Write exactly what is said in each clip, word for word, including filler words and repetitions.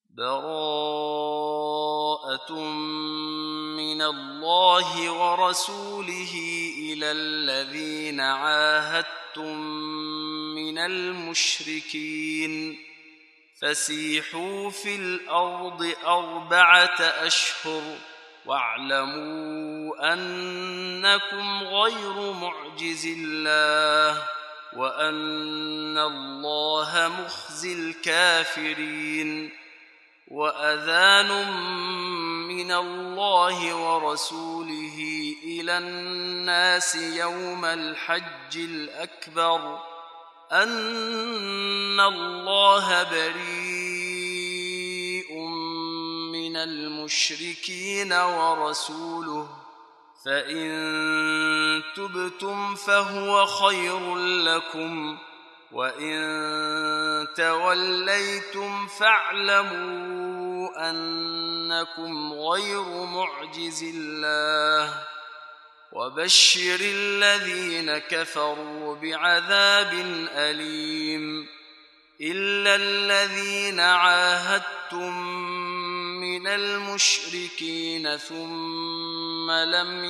براءة من الله ورسوله إلى الذين عاهدتم من المشركين فسيحوا في الأرض أربعة أشهر واعلموا أنكم غير معجز الله وأن الله مخزي الكافرين. وأذان من الله ورسوله إلى الناس يوم الحج الأكبر أن الله بريء من المشركين ورسوله فإن تبتم فهو خير لكم وإن توليتم فاعلموا أنكم غير معجز الله وبشر الذين كفروا بعذاب أليم. إلا الذين عاهدتم من المشركين ثم لم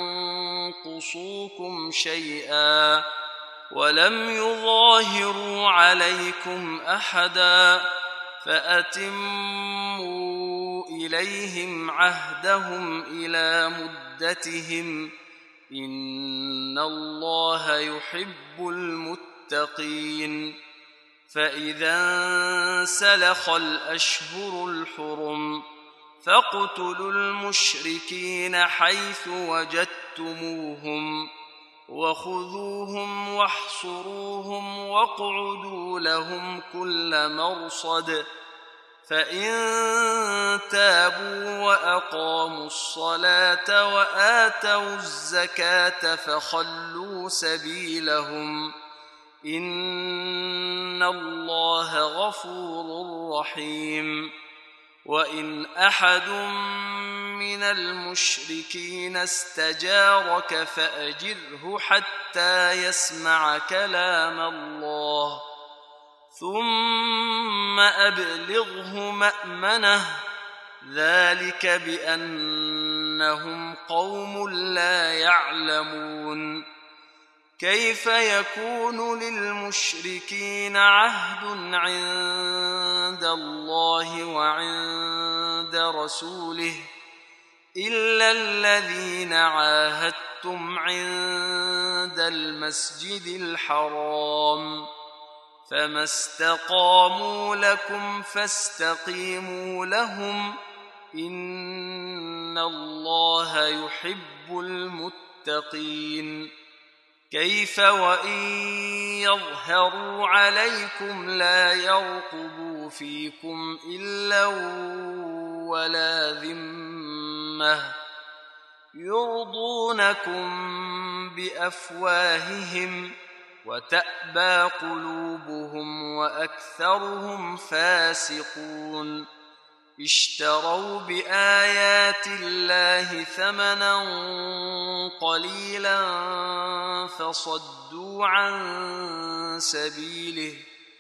ينقصوكم شيئا ولم يظاهروا عليكم أحدا فأتموا إليهم عهدهم إلى مدتهم إن الله يحب المتقين. فإذا انسلخ الأشهر الحرم فاقتلوا المشركين حيث وجدتموهم وخذوهم واحصروهم واقعدوا لهم كل مرصد فإن تابوا وأقاموا الصلاة وآتوا الزكاة فخلوا سبيلهم إن الله غفور رحيم. وإن أحد من المشركين استجارك فأجره حتى يسمع كلام الله ثم أبلغه مأمنه ذلك بأنهم قوم لا يعلمون. كيف يكون للمشركين عهد عند الله وعند رسوله إلا الذين عاهدتم عند المسجد الحرام فما استقاموا لكم فاستقيموا لهم إن الله يحب المتقين. كيف وإن يظهروا عليكم لا يرقبوا فيكم إلا ولا ذمة يرضونكم بأفواههم وتأبى قلوبهم وأكثرهم فاسقون. اشتروا بآيات الله ثمنا قليلا فصدوا عن سبيله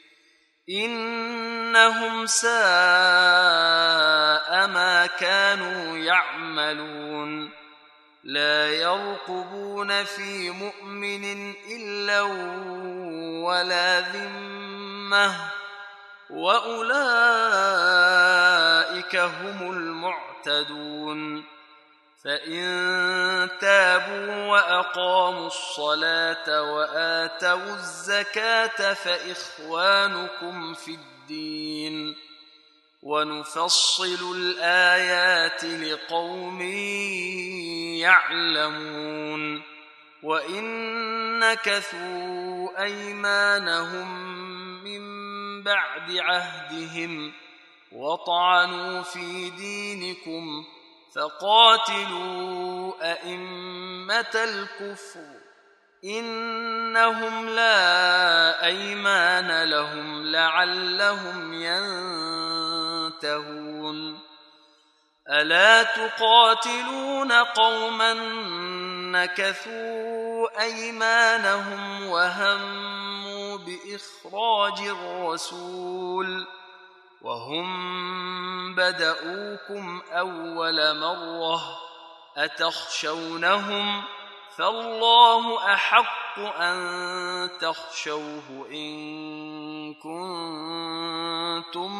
إنهم ساء ما كانوا يعملون. لا يرقبون في مؤمن إلا ولا ذمة وأولئك هم المعتدون. فإن تابوا وأقاموا الصلاة وآتوا الزكاة فإخوانكم في الدين ونفصل الآيات لقوم يعلمون. وإن نكثوا أيمانهم من بعد عهدهم وطعنوا في دينكم فقاتلوا أئمة الكفر إنهم لا أيمان لهم لعلهم ينتهون. ألا تقاتلون قوما نكثوا أيمانهم وهموا بإخراج الرسول وهم بدؤوكم أول مرة أتخشونهم فالله أحق أن تخشوه إن كنتم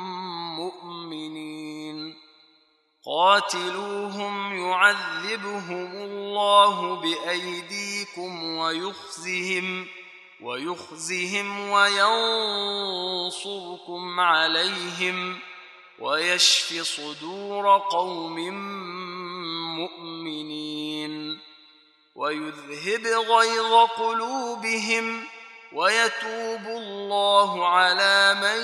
مؤمنين قاتلوهم يعذبهم الله بأيديكم ويخزهم ويخزهم وينصركم عليهم ويشف صدور قوم مؤمنين ويذهب غيظ قلوبهم ويتوب الله على من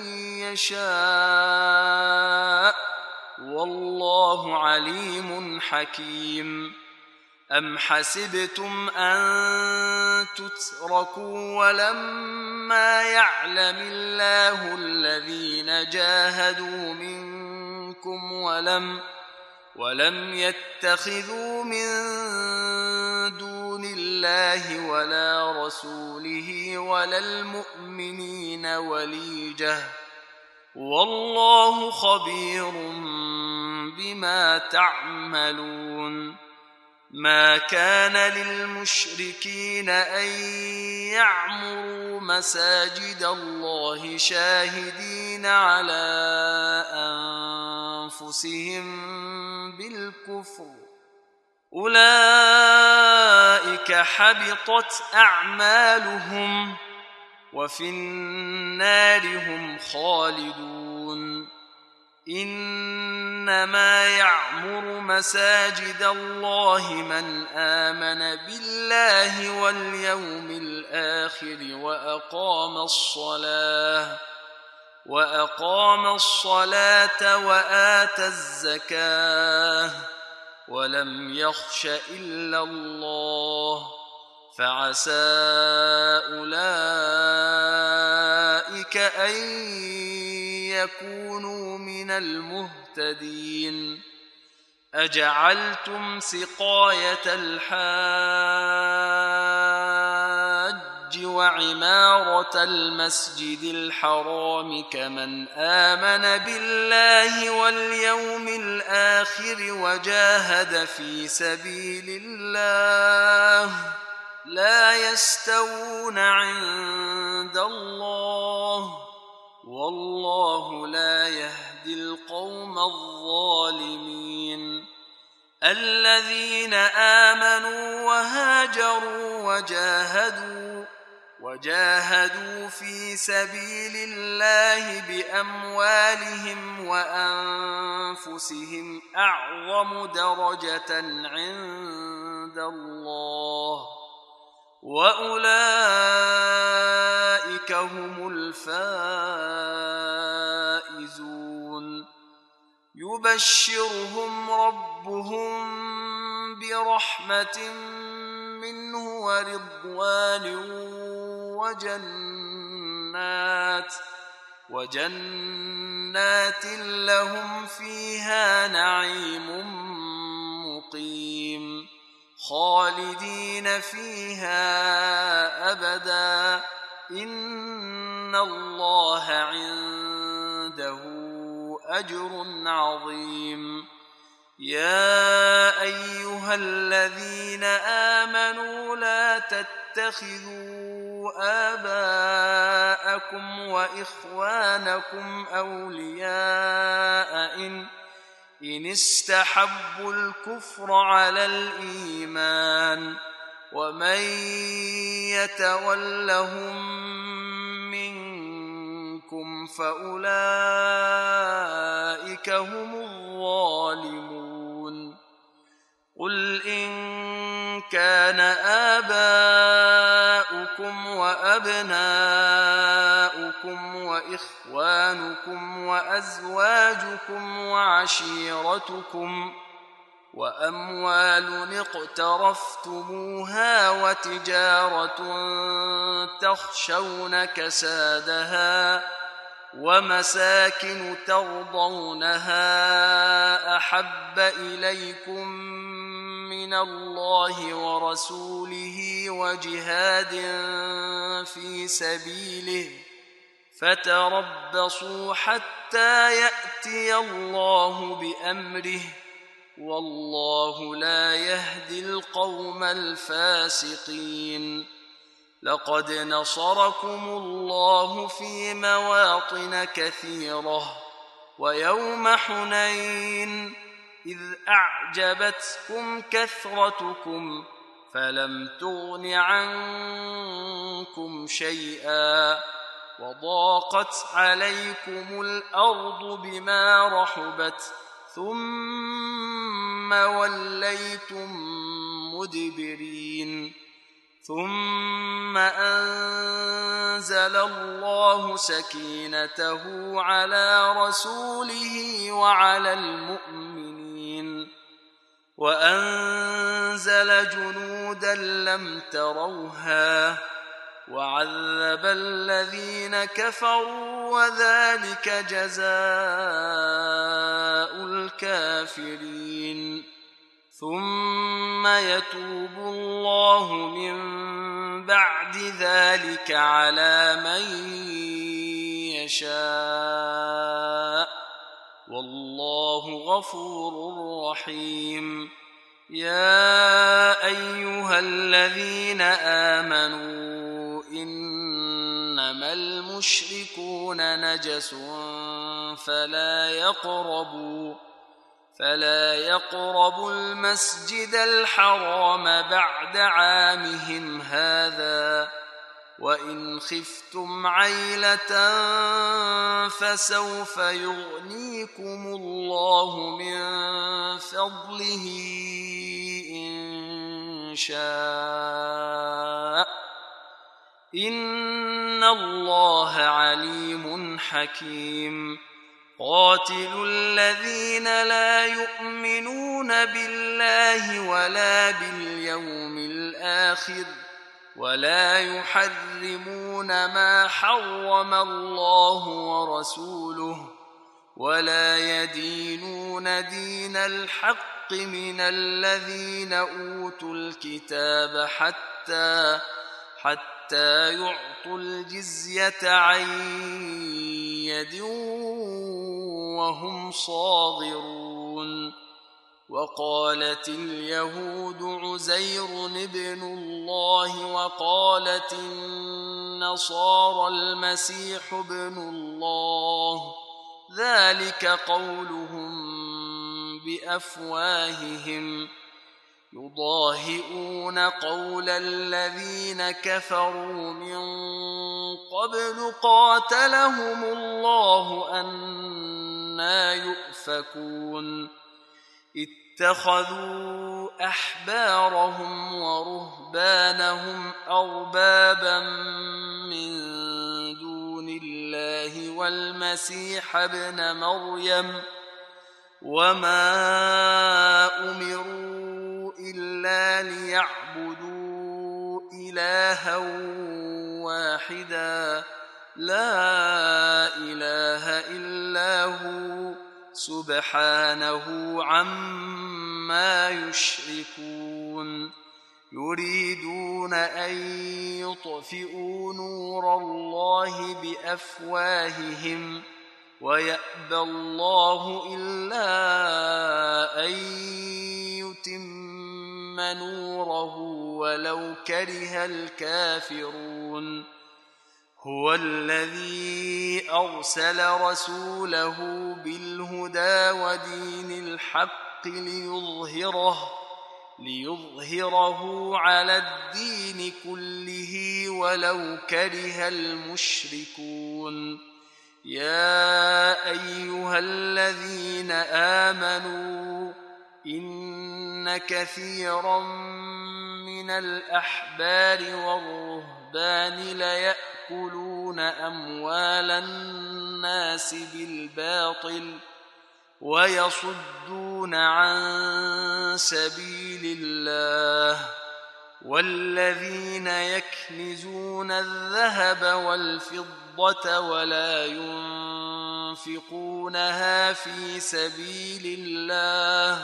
يشاء والله عليم حكيم أم حسبتم أن تتركوا ولما يعلم الله الذين جاهدوا منكم ولم ولم يتخذوا من دون الله ولا رسوله ولا المؤمنين وليجة والله خبير بما تعملون ما كان للمشركين أن يعمروا مساجد الله شاهدين على أنفسهم بالكفر أولئك حبطت أعمالهم وفي النار هم خالدون إنما يعمر مساجد الله من آمن بالله واليوم الآخر وأقام الصلاة وأقام الصلاة وآتى الزكاة ولم يخش إلا الله فعسى أولئك أن يكونوا من المهتدين أجعلتم سقاية الحاج وعمارة المسجد الحرام كمن آمن بالله واليوم الآخر وجاهد في سبيل الله لا يستوون عند الله والله لا يهدي القوم الظالمين الذين آمنوا وهاجروا وجاهدوا وجاهدوا في سبيل الله بأموالهم وأنفسهم أعظم درجة عند الله وأولئك هم الفائزون يبشرهم ربهم برحمة منه ورضوان وجنات وجنات لهم فيها نعيم مقيم خالدين فيها أبدا إن الله عنده أجر عظيم يا أيها الذين آمنوا لا تتخذوا آباءكم وإخوانكم أولياء إن إن استحبوا الكفر على الإيمان ومن يتولهم منكم فأولئك هم الظالمون قل إن كان آباؤكم وأبناؤكم وإخوانكم وأزواجكم وعشيرتكم وأموال اقترفتموها وتجارة تخشون كسادها ومساكن ترضونها أحب إليكم من الله ورسوله وجهاد في سبيله فتربصوا حتى يأتي الله بأمره والله لا يهدي القوم الفاسقين. لقد نصركم الله في مواطن كثيرة ويوم حنين إذ أعجبتكم كثرتكم فلم تغن عنكم شيئا وضاقت عليكم الأرض بما رحبت ثم وليتم مدبرين. ثم أنزل الله سكينته على رسوله وعلى المؤمنين وأنزل جنودا لم تروها وعذب الذين كفروا وذلك جزاء الكافرين. ثم يتوب الله من بعد ذلك على من يشاء والله غفور رحيم. يا أيها الذين آمنوا إنما المشركون نجس فلا يقربوا فلا يقربوا المسجد الحرام بعد عامهم هذا وإن خفتم عيلة فسوف يغنيكم الله من فضله إن شاء إن الله عليم حكيم. قاتلوا الذين لا يؤمنون بالله ولا باليوم الآخر ولا يحرمون ما حرم الله ورسوله ولا يدينون دين الحق من الذين أوتوا الكتاب حتى حتى يعطوا الجزية عن يد وهم صاغرون. وقالت اليهود عزير ابن الله وقالت النصارى المسيح ابن الله ذلك قولهم بأفواههم يضاهئون قول الذين كفروا من قبل قاتلهم الله أنى يؤفكون. اتخذوا أحبارهم ورهبانهم أربابا من دون الله والمسيح ابن مريم وما أمروا إلا ليعبدوا إلها واحدا لا إله إلا هو سبحانه عما يشركون. يريدون أن يطفئوا نور الله بأفواههم ويأبى الله إلا أن يتم نوره ولو كره الكافرون. هو الذي أرسل رسوله بالهدى ودين الحق ليظهره ليظهره على الدين كله ولو كره المشركون. يا أيها الذين آمنوا إن كثيرا من الأحبار والرهبان ليأكلون أموال الناس بالباطل ويصدون عن سبيل الله والذين يكنزون الذهب والفضة ولا ينفقونها في سبيل الله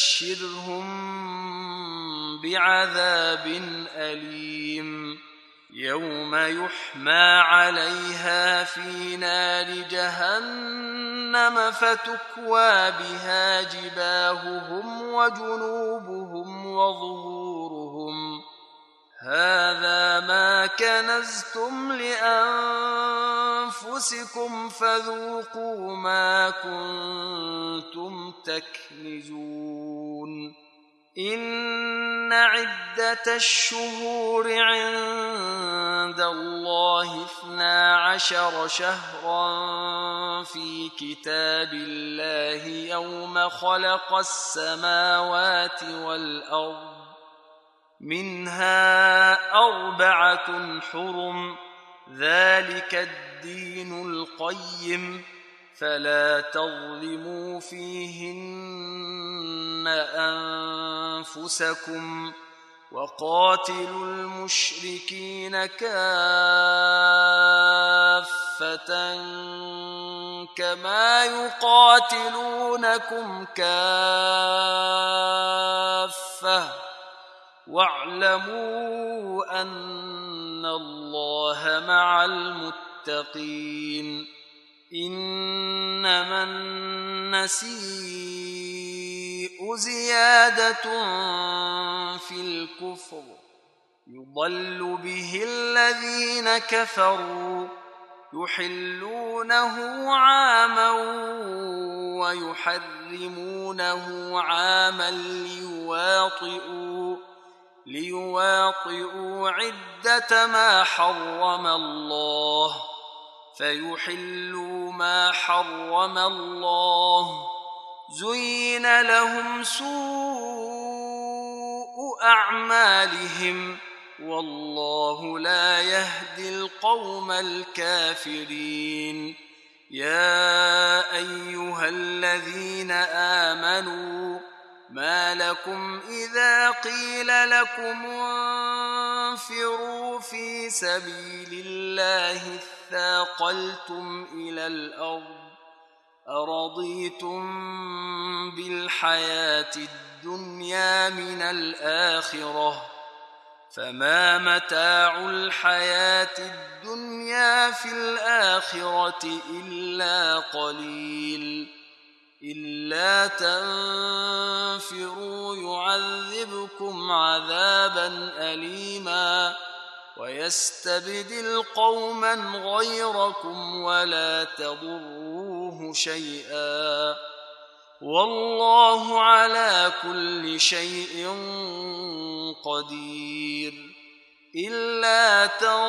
فبشرهم بعذاب أليم. يوم يحمى عليها في نار جهنم فتكوى بها جباههم وجنوبهم وظهورهم هذا ما كنزتم لأنفسكم فذوقوا ما كنتم تكنزون إن عدة الشهور عند الله اثنا عشر شهرا في كتاب الله يوم خلق السماوات والأرض منها أربعة حرم ذلك الدين القيم فلا تظلموا فيهن أنفسكم وقاتلوا المشركين كافة كما يقاتلونكم كافة واعلموا أن الله مع المتقين إنما النسيء زيادة في الكفر يضل به الذين كفروا يحلونه عاما ويحرمونه عاما ليواطئوا ليواطئوا عدة ما حرم الله فيحلوا ما حرم الله زين لهم سوء أعمالهم والله لا يهدي القوم الكافرين يا أيها الذين آمنوا ما لكم إذا قيل لكم انفروا في سبيل الله اثاقلتم إلى الأرض أرضيتم بالحياة الدنيا من الآخرة فما متاع الحياة الدنيا في الآخرة إلا قليل إلا تنفروا يعذبكم عذابا أليما ويستبدل قوما غيركم ولا تضروه شيئا والله على كل شيء قدير إلا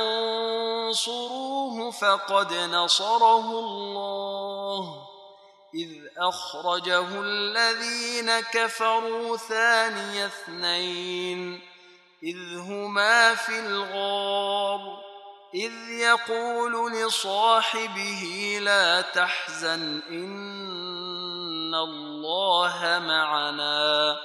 تنصروه فقد نصره الله إذ أخرجه الذين كفروا ثاني اثنين إذ هما في الغار إذ يقول لصاحبه لا تحزن إن الله معنا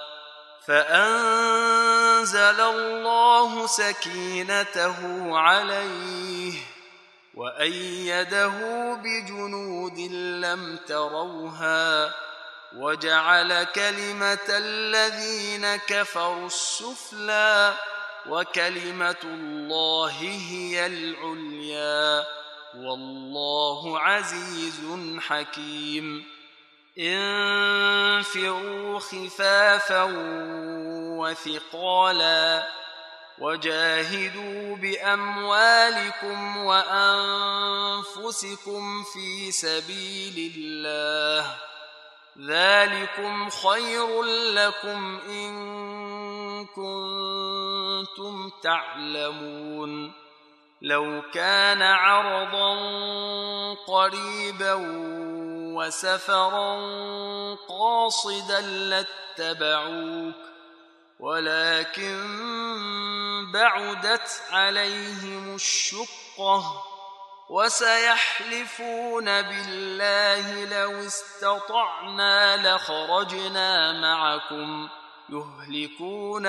فأنزل الله سكينته عليه وأيده بجنود لم تروها وجعل كلمة الذين كفروا السفلى وكلمة الله هي العليا والله عزيز حكيم انفروا خفافا وثقالا وجاهدوا بأموالكم وأنفسكم في سبيل الله ذلكم خير لكم إن كنتم تعلمون لو كان عرضا قريبا وسفرا قاصدا لاتبعوك ولكن بعدت عليهم الشقة وسيحلفون بالله لو استطعنا لخرجنا معكم يهلكون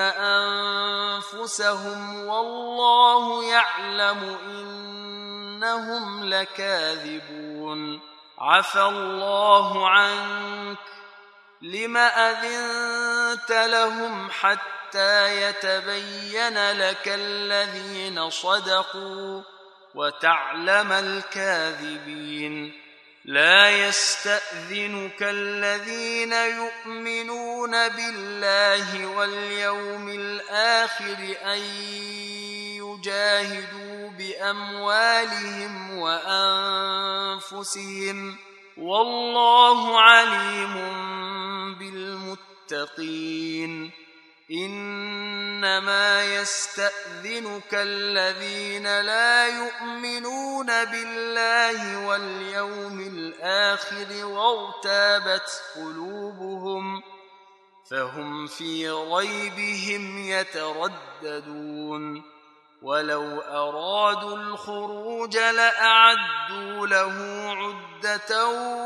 أنفسهم والله يعلم إنهم لكاذبون عفى الله عنك لم أذنت لهم حتى حتى يتبين لك الذين صدقوا وتعلم الكاذبين. لا يستأذنك الذين يؤمنون بالله واليوم الآخر أن يجاهدوا بأموالهم وأنفسهم والله عليم بالمتقين. إنما يستأذنك الذين لا يؤمنون بالله واليوم الآخر وارتابت قلوبهم فهم في ريبهم يترددون. ولو أرادوا الخروج لأعدوا له عدة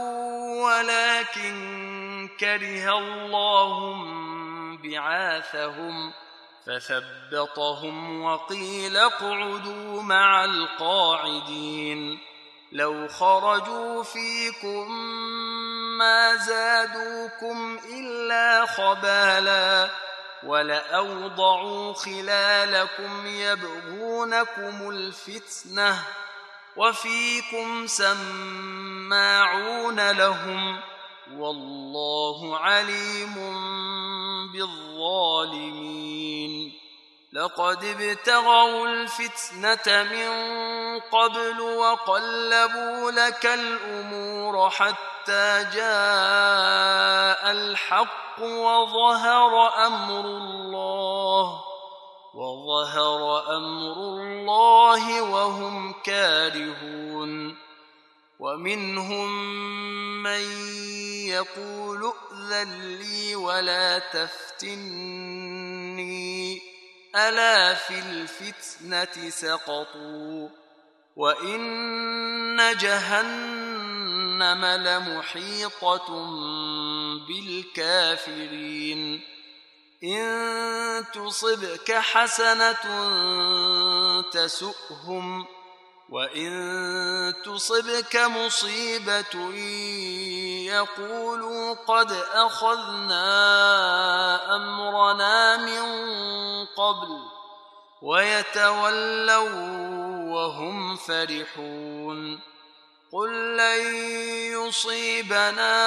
ولكن كره الله بعاثهم فثبطهم وقيل اقعدوا مع القاعدين. لو خرجوا فيكم ما زادوكم إلا خبالا ولأوضعوا خلالكم يبغونكم الفتنة وفيكم سماعون لهم والله عليم بالظالمين. لقد ابتغوا الفتنة من قبل وقلبوا لك الأمور حتى جاء الحق وظهر أمر الله وظهر أمر الله وهم كارهون. ومنهم من يقول ائذن لي ولا تفتني ألا في الفتنة سقطوا وإن جهنم لمحيطة بالكافرين. إن تصبك حسنة تسؤهم وإن تصبك مصيبة يقولوا قد أخذنا أمرنا من قبل ويتولوا وهم فرحون. قل لن يصيبنا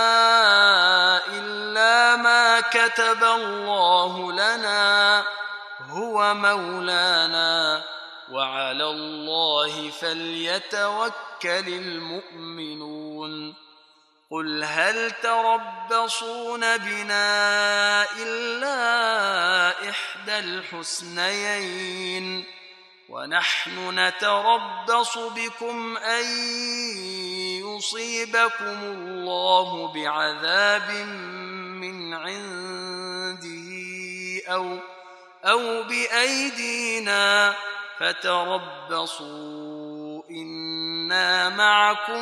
إلا ما كتب الله لنا هو مولانا وعلى الله فليتوكل المؤمنون. قل هل تربصون بنا إلا إحدى الحسنيين ونحن نتربص بكم أن يصيبكم الله بعذاب من عنده أو, أو بأيدينا فتربصوا إنا معكم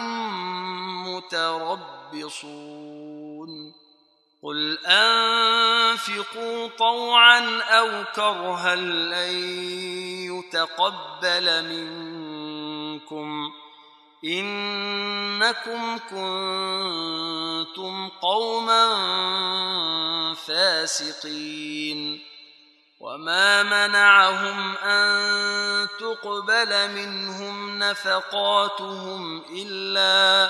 متربصون. قل أنفقوا طوعا أو كرها لن يتقبل منكم إنكم كنتم قوما فاسقين. وما منعهم أن تقبل منهم نفقاتهم إلا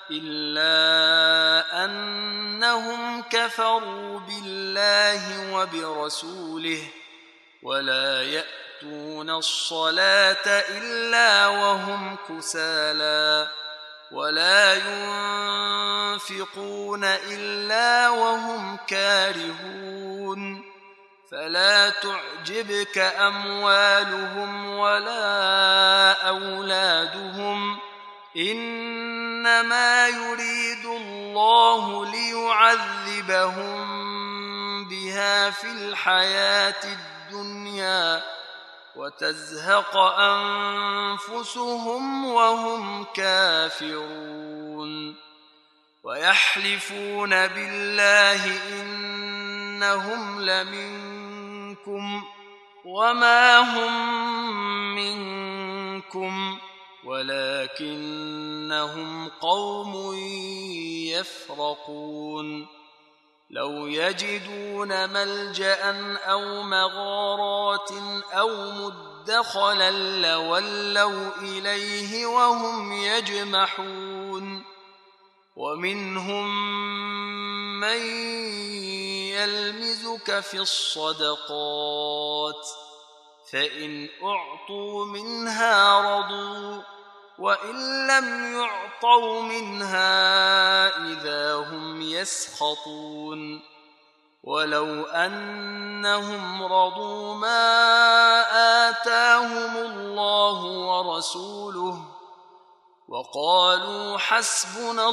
إلا أنهم كفروا بالله وبرسوله ولا يأتون الصلاة إلا وهم كسالى ولا ينفقون إلا وهم كارهون. فلا تعجبك أموالهم ولا أولادهم إنما يريد الله ليعذبهم بها في الحياة الدنيا وتزهق أنفسهم وهم كافرون. ويحلفون بالله إنهم لمنكم وما هم منكم ولكنهم قوم يفرقون. لو يجدون ملجأ أو مغارات أو مدخلا لولوا إليه وهم يجمحون ومنهم من يلمزك في الصدقات فإن أعطوا منها رضوا وإن لم يعطوا منها إذا هم يسخطون ولو أنهم رضوا ما آتاهم الله ورسوله وقالوا حسبنا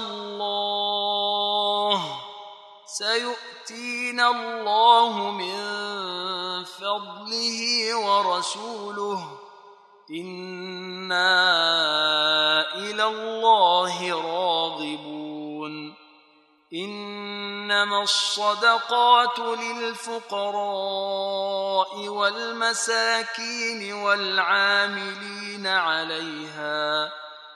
الله سيؤتينا الله من فضله ورسوله إنا إلى الله راغبون إنما الصدقات للفقراء والمساكين والعاملين عليها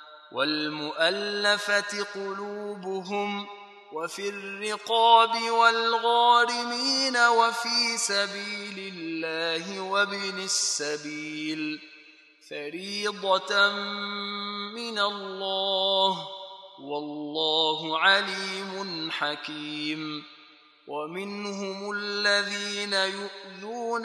والمؤلفة قلوبهم وفي الرقاب والغارمين وفي سبيل الله وابن السبيل فريضة من الله والله عليم حكيم ومنهم الذين يؤذون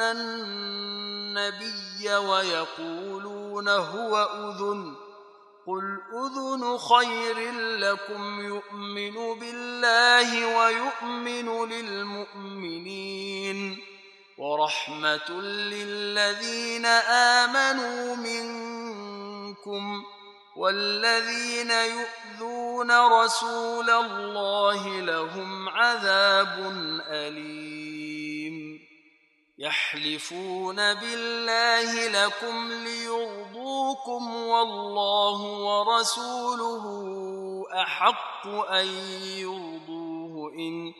النبي ويقولون هو أذن قل أذن خير لكم يؤمن بالله ويؤمن للمؤمنين ورحمة للذين آمنوا منكم والذين يؤذون رسول الله لهم عذاب أليم يحلفون بالله لكم ليرضوكم والله ورسوله أحق أن يرضوه إن,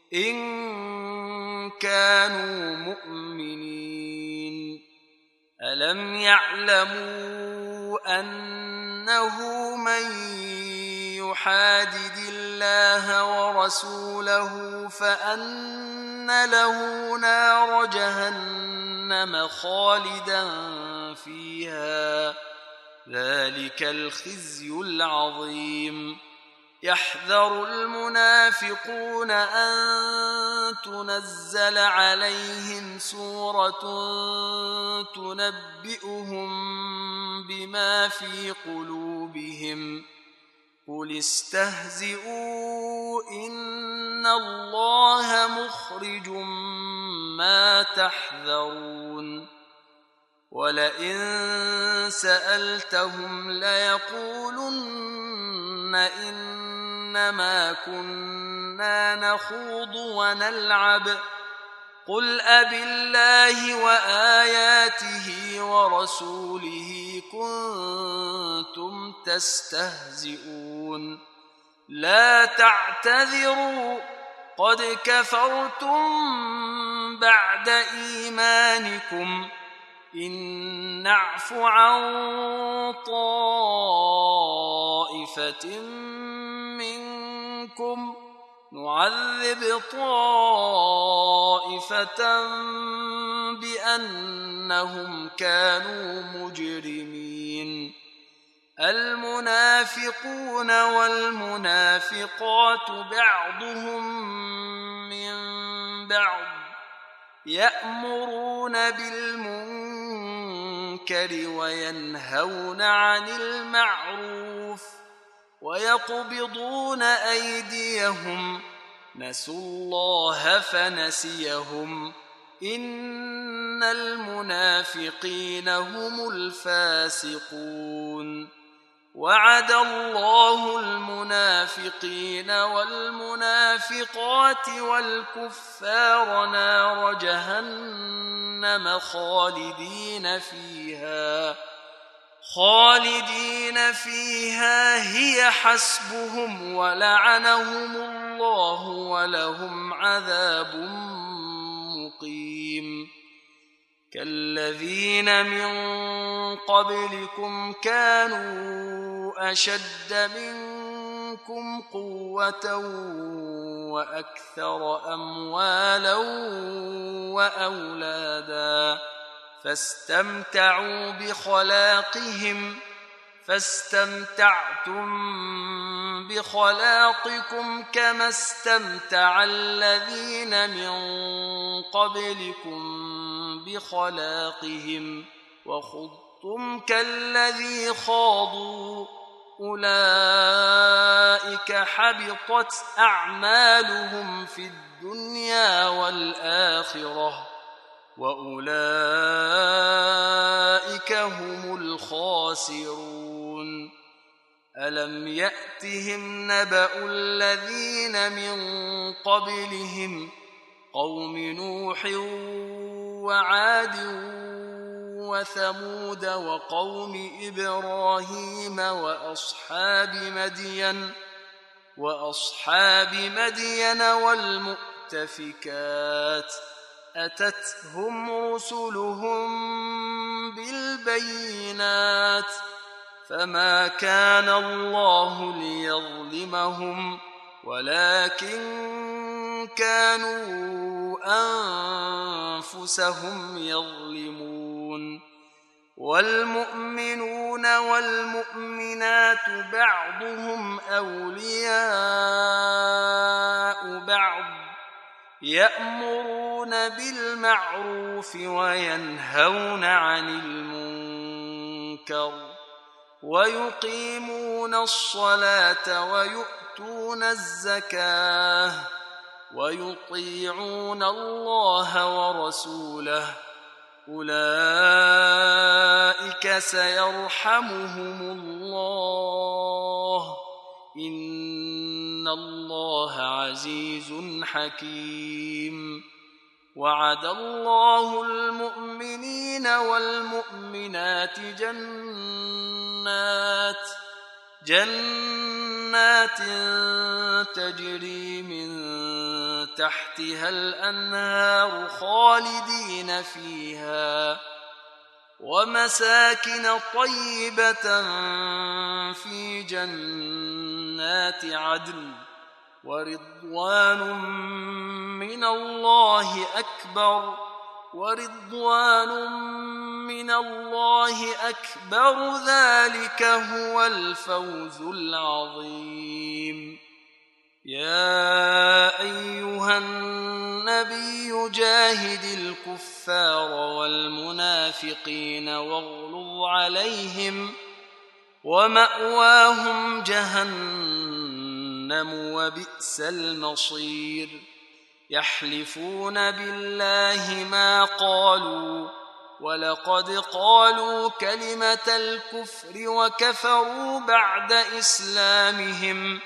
إن كانوا مؤمنين ألم يعلموا أنه من يحادد الله ورسوله فأن له نار جهنم خالدا فيها ذلك الخزي العظيم يحذر المنافقون أن تنزل عليهم سورة تنبئهم بما في قلوبهم قل استهزئوا إن الله مخرج ما تحذرون ولئن سألتهم ليقولن إنما كنا نخوض ونلعب قل أبالله وآياته ورسوله كنتم تستهزئون لا تعتذروا قد كفرتم بعد إيمانكم إن نعف عن طائفة منكم نعذب طائفة بأنهم كانوا مجرمين المنافقون والمنافقات بعضهم من بعض يأمرون بالمنكر وينهون عن المعروف ويقبضون أيديهم نسوا الله فنسيهم إن المنافقين هم الفاسقون وعد الله المنافقين والمنافقات والكفار نار جهنم خالدين فيها خالدين فيها هي حسبهم ولعنهم الله ولهم عذاب مقيم كالذين من قبلكم كانوا أشد منكم منكم قوة وأكثر أموالا وأولادا فاستمتعوا بخلاقهم فاستمتعتم بخلاقكم كما استمتع الذين من قبلكم بخلاقهم وخضتم كالذي خاضوا أولئك حبطت أعمالهم في الدنيا والآخرة وأولئك هم الخاسرون ألم يأتهم نبأ الذين من قبلهم قوم نوح وعاد وثمود وقوم إبراهيم وأصحاب مدين وأصحاب مدين والمؤتفكات أتتهم رسلهم بالبينات فما كان الله ليظلمهم ولكن كانوا أنفسهم يظلمون والمؤمنون والمؤمنات بعضهم أولياء بعض يأمرون بالمعروف وينهون عن المنكر ويقيمون الصلاة ويؤتون الزكاة ويطيعون الله ورسوله أولئك سيرحمهم الله إن الله عزيز حكيم وعد الله المؤمنين والمؤمنات جنات جنات تجري من تحتها الأنهار خالدين فيها ومساكن طيبة في جنات عدن ورضوان من الله أكبر ورضوان من الله أكبر ذلك هو الفوز العظيم يا أيها النبي جاهد الكفار والمنافقين واغلظ عليهم ومأواهم جهنم وبئس المصير يحلفون بالله ما قالوا ولقد قالوا كلمة الكفر وكفروا بعد إسلامهم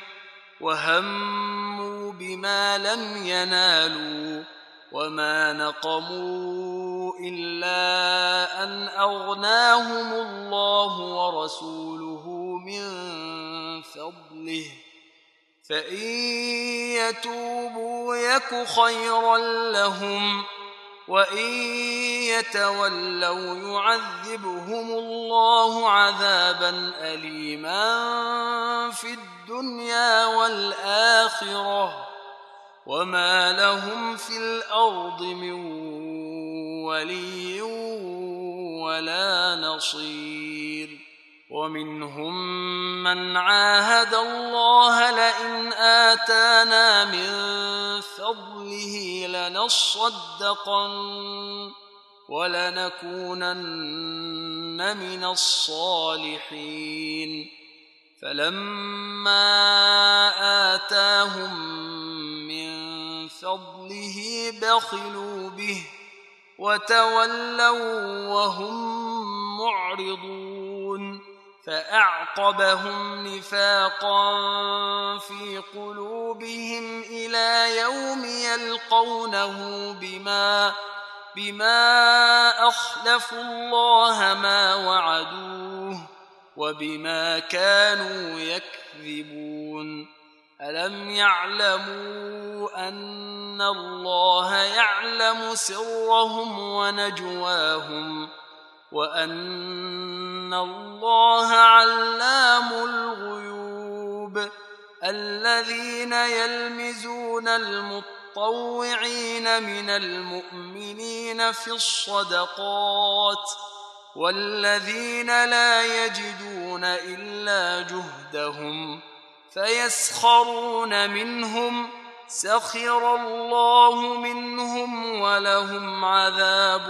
وهموا بما لم ينالوا وما نقموا إلا أن أغناهم الله ورسوله من فضله فإن يتوبوا يك خيرا لهم وإن يتولوا يعذبهم الله عذابا أليما في الدنيا والآخرة وما لهم في الأرض من ولي ولا نصير ومنهم من عاهد الله لئن آتانا من فضله لنصدقن ولنكونن من الصالحين فلما آتاهم من فضله بخلوا به وتولوا وهم معرضون فأعقبهم نفاقا في قلوبهم إلى يوم يلقونه بما بما أخلفوا الله ما وعدوه وبما كانوا يكذبون ألم يعلموا أن الله يعلم سرهم ونجواهم وأن الله علام الغيوب الذين يلمزون المطوعين من المؤمنين في الصدقات والذين لا يجدون إلا جهدهم فيسخرون منهم سخر الله منهم ولهم عذاب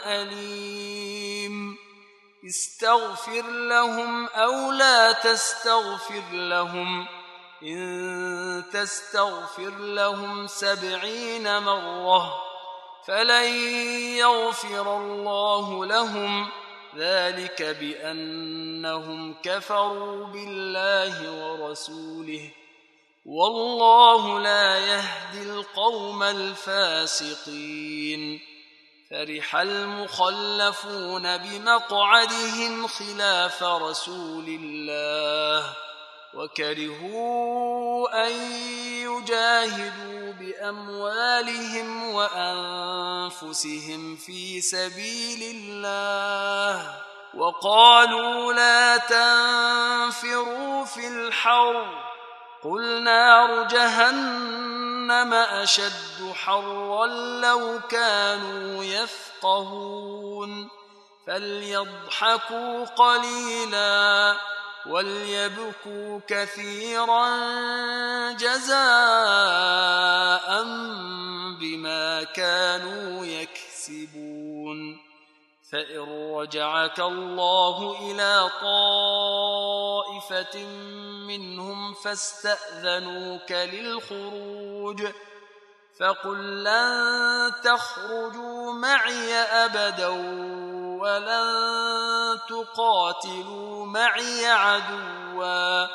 أليم استغفر لهم أو لا تستغفر لهم إن تستغفر لهم سبعين مرة فلن يغفر الله لهم ذلك بأنهم كفروا بالله ورسوله والله لا يهدي القوم الفاسقين فرح المخلفون بمقعدهم خلاف رسول الله وكرهوا أن يجاهدوا بأموالهم وأنفسهم في سبيل الله وقالوا لا تنفروا في الحر قل نار جهنم أشد حرا لو كانوا يفقهون فليضحكوا قليلا وليبكوا كثيرا جزاء بما كانوا يكسبون فإن رجعك الله إلى طائفة منهم فاستأذنوك للخروج فقل لن تخرجوا معي أبدا ولن تقاتلوا معي عدوا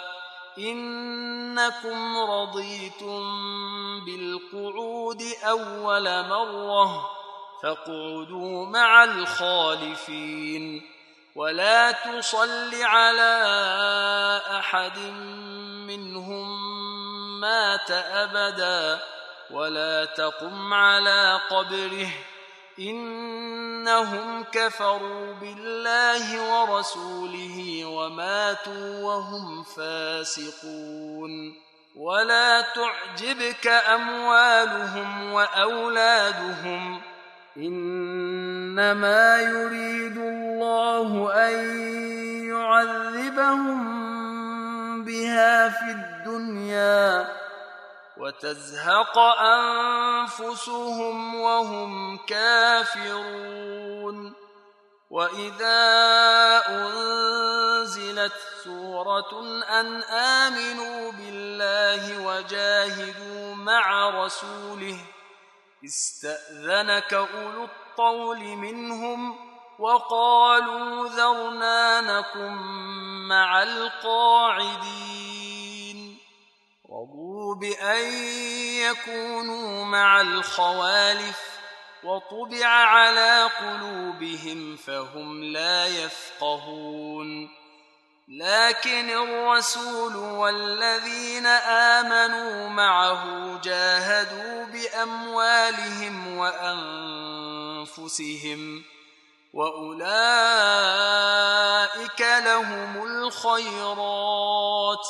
إنكم رضيتم بالقعود أول مرة فاقعدوا مع الخالفين ولا تصل على أحد منهم مات أبدا ولا تقم على قبره إنهم كفروا بالله ورسوله وماتوا وهم فاسقون ولا تعجبك أموالهم وأولادهم إنما يريد الله أن يعذبهم بها في الدنيا وتزهق أنفسهم وهم كافرون وإذا أنزلت سورة أن آمنوا بالله وجاهدوا مع رسوله استأذنك أولو الطول منهم وقالوا ذرنا نكن مع القاعدين رضوا بأن يكونوا مع الخوالف وطبع على قلوبهم فهم لا يفقهون لكن الرسول والذين آمنوا معه جاهدوا بأموالهم وأنفسهم وأولئك لهم الخيرات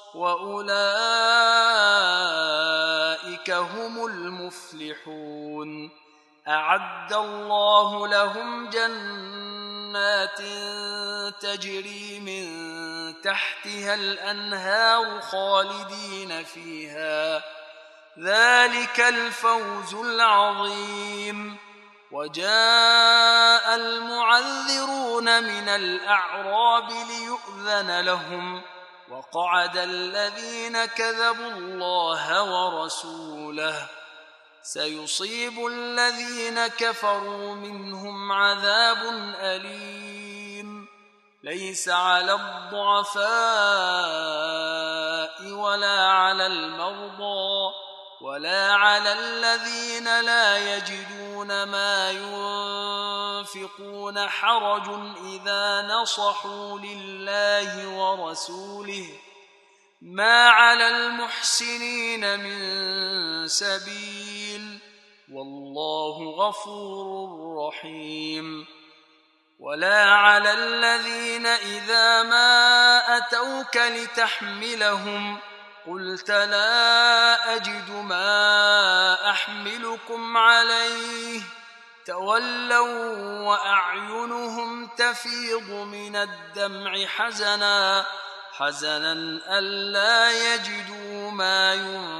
وأولئك هم المفلحون أعد الله لهم جنات تجري من تحتها الأنهار خالدين فيها ذلك الفوز العظيم وجاء المعذرون من الأعراب ليؤذن لهم وقعد الذين كذبوا الله ورسوله سيصيب الذين كفروا منهم عذاب أليم ليس على الضعفاء ولا على المرضى ولا على الذين لا يجدون ما ينفقون حرج إذا نصحوا لله ورسوله ما على المحسنين من سبيل والله غفور رحيم ولا على الذين إذا ما أتوك لتحملهم قلت لا أجد ما أحملكم عليه تولوا وأعينهم تفيض من الدمع حزنا حزنا ألا يجدوا ما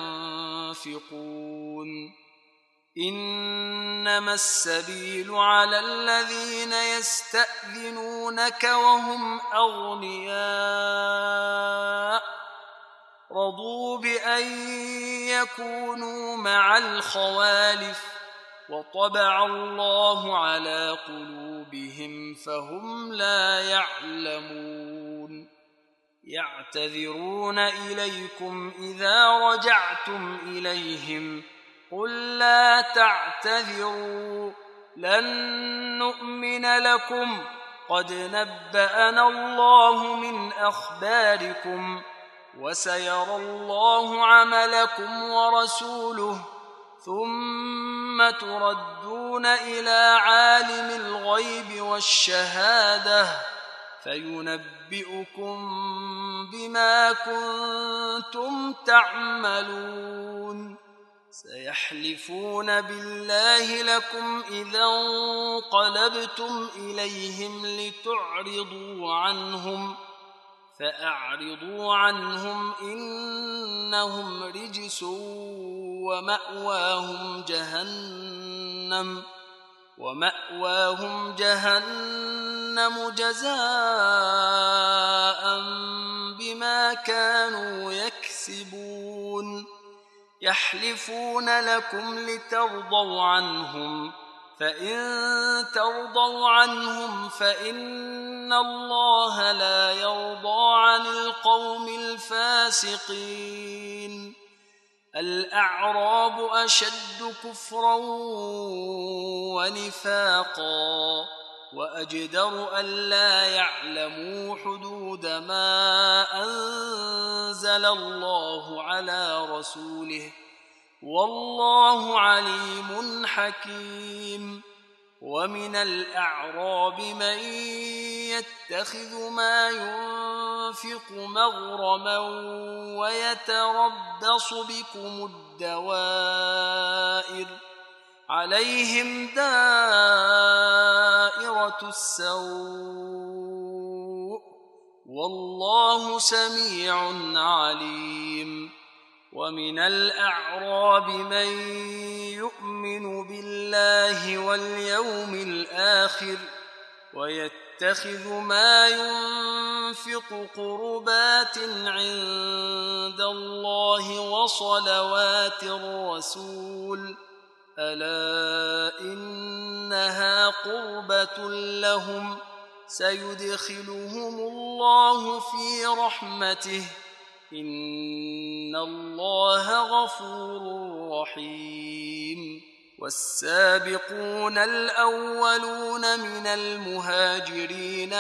ينفقون إنما السبيل على الذين يستأذنونك وهم أغنياء رضوا بأن يكونوا مع الخوالف وطبع الله على قلوبهم فهم لا يعلمون يعتذرون إليكم إذا رجعتم إليهم قل لا تعتذروا لن نؤمن لكم قد نبأنا الله من أخباركم وسيرى الله عملكم ورسوله ثم تردون إلى عالم الغيب والشهادة فينبئكم بما كنتم تعملون سيحلفون بالله لكم إذا انقلبتم إليهم لتعرضوا عنهم فأعرضوا عنهم إنهم رجس ومأواهم جهنم ومأواهم جهنم جزاء بما كانوا يكسبون يحلفون لكم لترضوا عنهم فإن ترضوا عنهم فإن الله لا يرضى عن القوم الفاسقين الأعراب أشد كفرا ونفاقا وأجدر ألا يعلموا حدود ما أنزل الله على رسوله والله عليم حكيم ومن الأعراب من يتخذ ما ينفق مغرما ويتربص بكم الدوائر عليهم دائرة السوء والله سميع عليم ومن الأعراب من يؤمن بالله واليوم الآخر ويتخذ ما ينفق قربات عند الله وصلوات الرسول ألا إنها قربة لهم سيدخلهم الله في رحمته إن الله غفور رحيم والسابقون الأولون من المهاجرين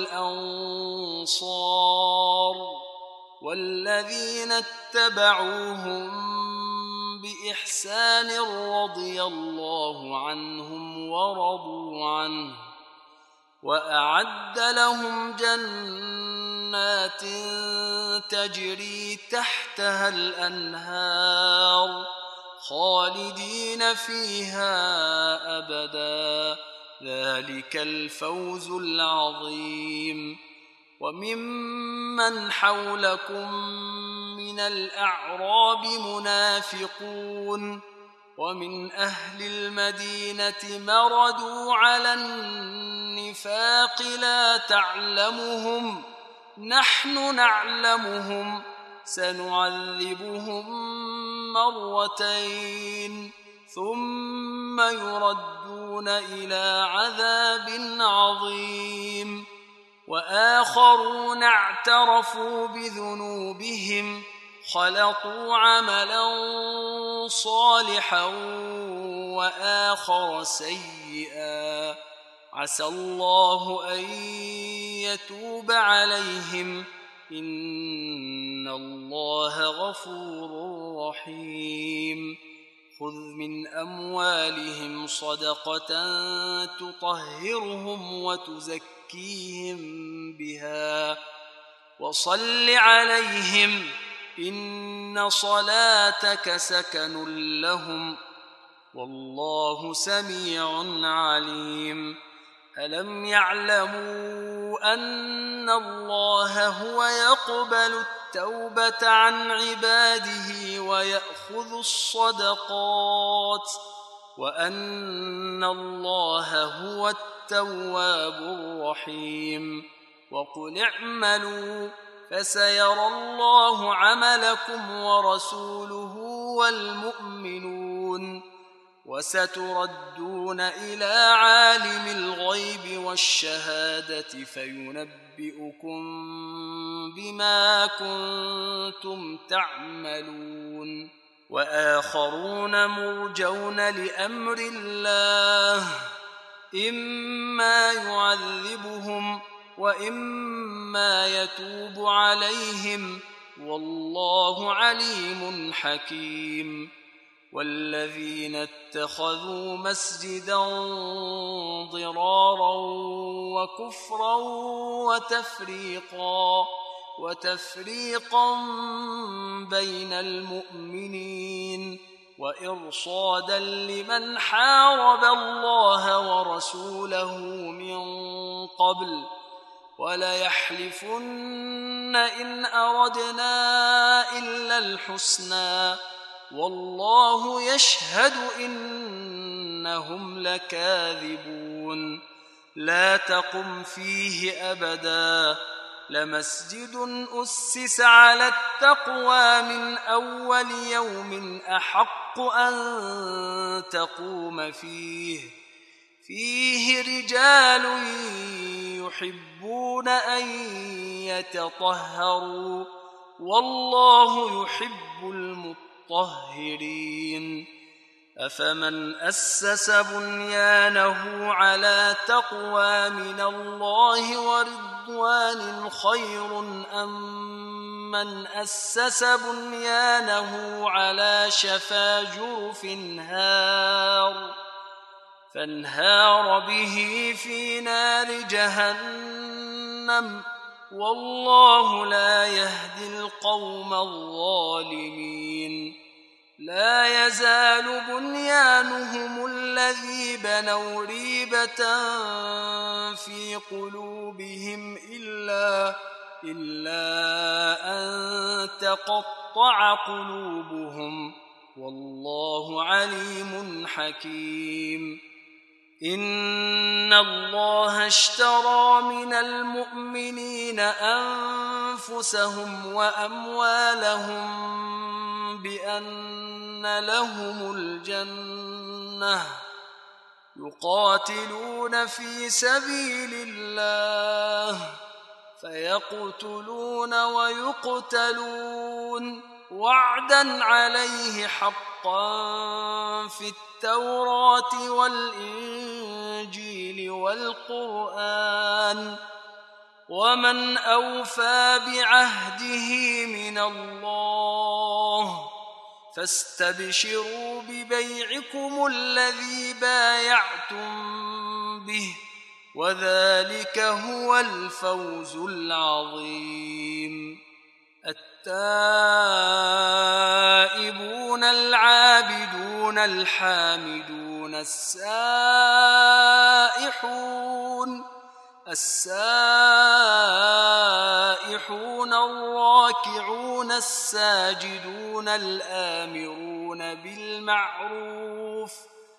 والأنصار والذين اتبعوهم بإحسان رضي الله عنهم ورضوا عنه وأعد لهم جنات تجري تحتها الأنهار خالدين فيها أبدا ذلك الفوز العظيم وممن حولكم من الأعراب منافقون ومن أهل المدينة مردوا على النفاق لا تعلمهم نحن نعلمهم سنعذبهم مرتين ثم يردون إلى عذاب عظيم وآخرون اعترفوا بذنوبهم خلطوا عملا صالحا وآخر سيئا عسى الله أن يتوب عليهم إن الله غفور رحيم خذ من أموالهم صدقة تطهرهم وتزكيهم بها وصل عليهم إن صلاتك سكن لهم والله سميع عليم ألم يعلموا أن الله هو يقبل التوبة عن عباده ويأخذ الصدقات وأن الله هو التواب الرحيم وقل اعملوا فسيرى الله عملكم ورسوله والمؤمنون وستردون إلى عالم الغيب والشهادة فينبئكم بما كنتم تعملون وآخرون مرجون لأمر الله إما يعذبهم وإما يتوب عليهم والله عليم حكيم والذين اتخذوا مسجدا ضرارا وكفرا وتفريقا وتفريقا بين المؤمنين وإرصادا لمن حارب الله ورسوله من قبل وليحلفن إن أردنا إلا الحسنى والله يشهد إنهم لكاذبون لا تقم فيه أبدا لمسجد أسس على التقوى من أول يوم أحق أن تقوم فيه فيه رجال يحبون أن يتطهروا والله يحب المطهرين أفمن أسس بنيانه على تقوى من الله ورضوان خير أم من أسس بنيانه على شفا جرف هار فانهار به في نار جهنم والله لا يهدي القوم الظالمين لا يزال بنيانهم الذي بنوا ريبة في قلوبهم إلا, إلا أن تقطع قلوبهم والله عليم حكيم إن الله اشترى من المؤمنين أنفسهم وأموالهم بأن لهم الجنة يقاتلون في سبيل الله فيقتلون ويقتلون وعدا عليه حقا في التوراة والإنجيل والقرآن ومن أوفى بعهده من الله فاستبشروا ببيعكم الذي بايعتم به وذلك هو الفوز العظيم التائبون العابدون الحامدون السائحون السائحون الراكعون الساجدون الآمرون بالمعروف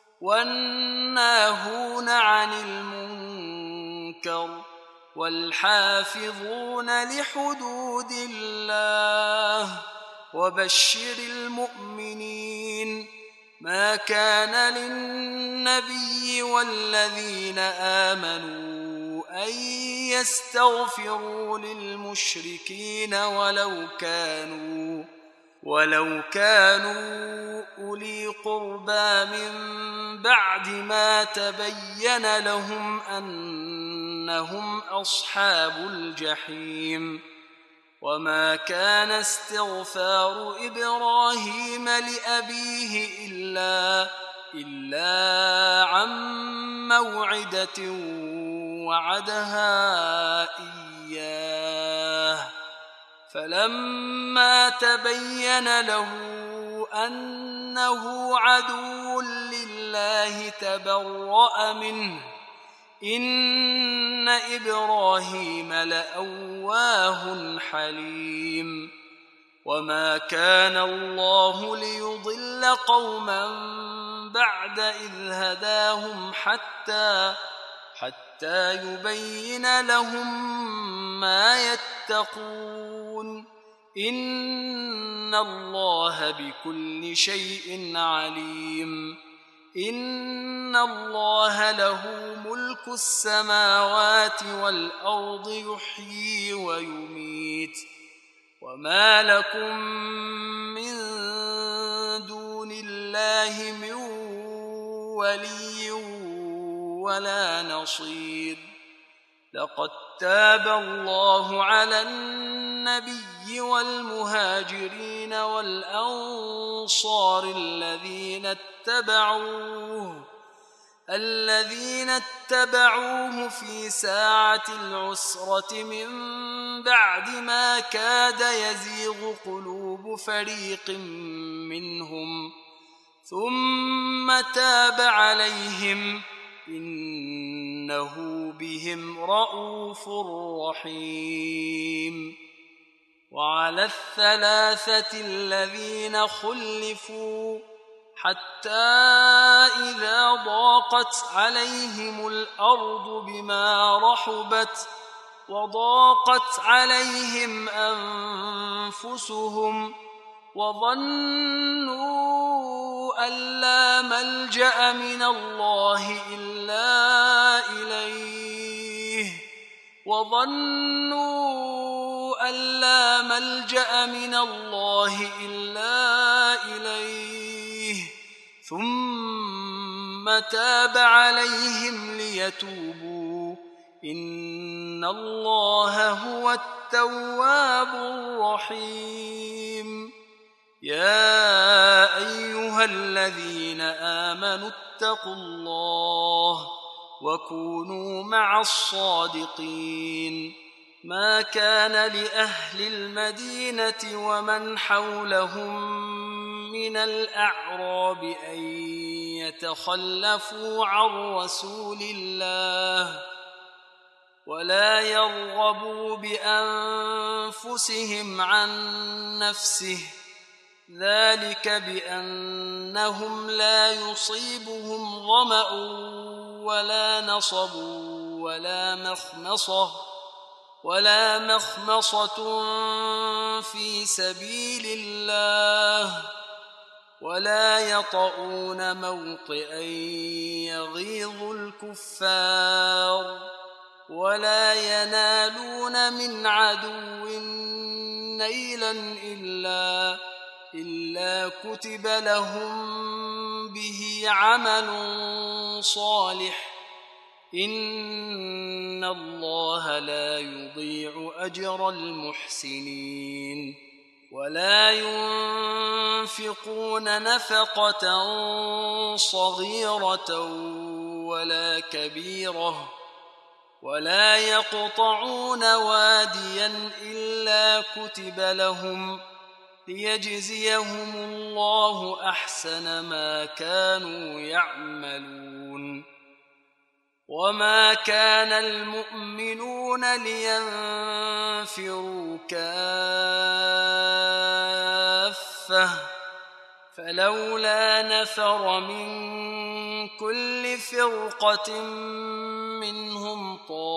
والناهون عن المنكر والحافظون لحدود الله وبشر المؤمنين ما كان للنبي والذين آمنوا أن يستغفروا للمشركين ولو كانوا ولو كانوا أولي قربى من بعد ما تبين لهم أنهم أصحاب الجحيم وما كان استغفار إبراهيم لأبيه إلا, إلا عن موعدة وعدها إياه فلما تبين له أنه عدو لله تبرأ منه إن إبراهيم لأواه حليم وما كان الله ليضل قوما بعد إذ هداهم حتى حتى يبين لهم ما يتقون إن الله بكل شيء عليم إن الله له ملك السماوات والأرض يحيي ويميت وما لكم من دون الله من ولي ولا نصير لقد تاب الله على النبي والمهاجرين والأنصار الذين اتبعوه الذين اتبعوه في ساعة العسرة من بعد ما كاد يزيغ قلوب فريق منهم ثم تاب عليهم إنه بهم رءوف رحيم وعلى الثلاثة الذين خلفوا حتى إذا ضاقت عليهم الأرض بما رحبت وضاقت عليهم أنفسهم وظنوا أن لا ملجأ من الله إلا إليه وظنوا أن لا ملجأ من الله إلا إليه ثم تاب عليهم ليتوبوا إن الله هو التواب الرحيم يا أيها الذين آمنوا اتقوا الله وكونوا مع الصادقين ما كان لأهل المدينة ومن حولهم من الأعراب أن يتخلفوا عن رسول الله ولا يرغبوا بأنفسهم عن نفسه ذلك بأنهم لا يصيبهم ظمأ ولا نصب ولا مخمصة ولا مخمصة في سبيل الله ولا يطؤون موطئا يغيظ الكفار ولا ينالون من عدو نيلا إلا إلا كتب لهم به عمل صالح إن الله لا يضيع أجر المحسنين ولا ينفقون نفقة صغيرة ولا كبيرة ولا يقطعون واديا إلا كتب لهم ليجزيهم الله أحسن ما كانوا يعملون وما كان المؤمنون لينفروا كافة فلولا نفر من كل فرقة منهم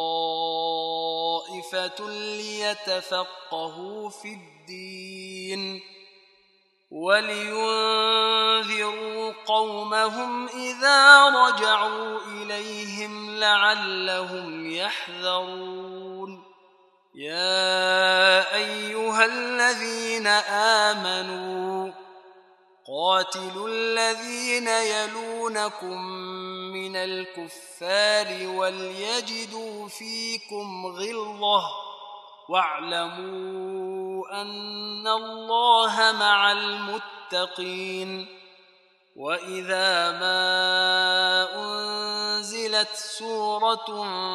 طائفة ليتفقهوا في الدين ولينذروا قومهم إذا رجعوا إليهم لعلهم يحذرون يا أيها الذين آمنوا قاتلوا الذين يلونكم من الكفار وليجدوا فيكم غلظة واعلموا أن الله مع المتقين وإذا ما أنزلت سورة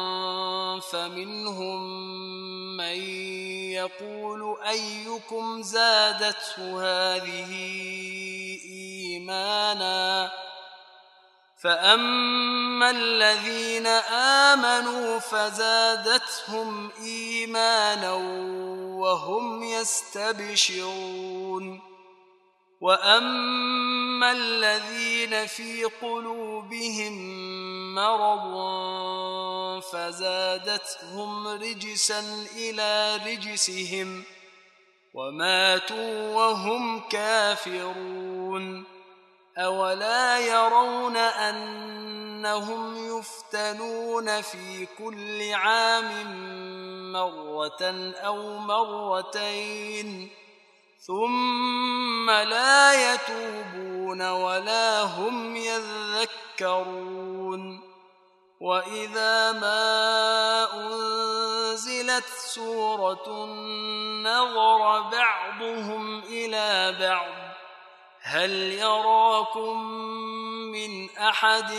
فمنهم من يقول أيكم زادته هذه إيمانا فأما الذين آمنوا فزادتهم إيمانا وهم يستبشرون وأما الذين في قلوبهم مرض فزادتهم رجسا إلى رجسهم وماتوا وهم كافرون أولا يرون أنهم يفتنون في كل عام مرة أو مرتين ثم لا يتوبون ولا هم يذكرون وإذا ما أنزلت سورة نظر بعضهم إلى بعض هل يراكم من أحد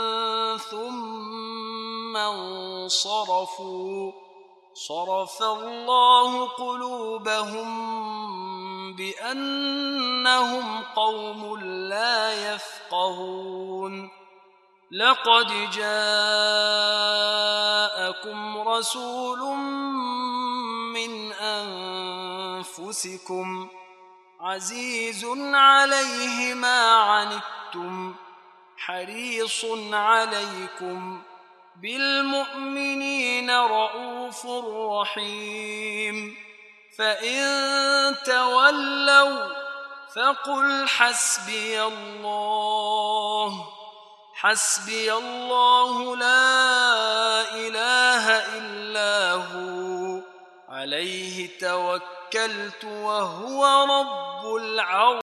ثم انصرفوا صرف الله قلوبهم بأنهم قوم لا يفقهون لقد جاءكم رسول من أنفسكم عزيز عليه ما عنتم حريص عليكم بالمؤمنين رءوف رحيم فإن تولوا فقل حسبي الله حسبي الله لا إله إلا هو عليه توكلت وهو رب العرش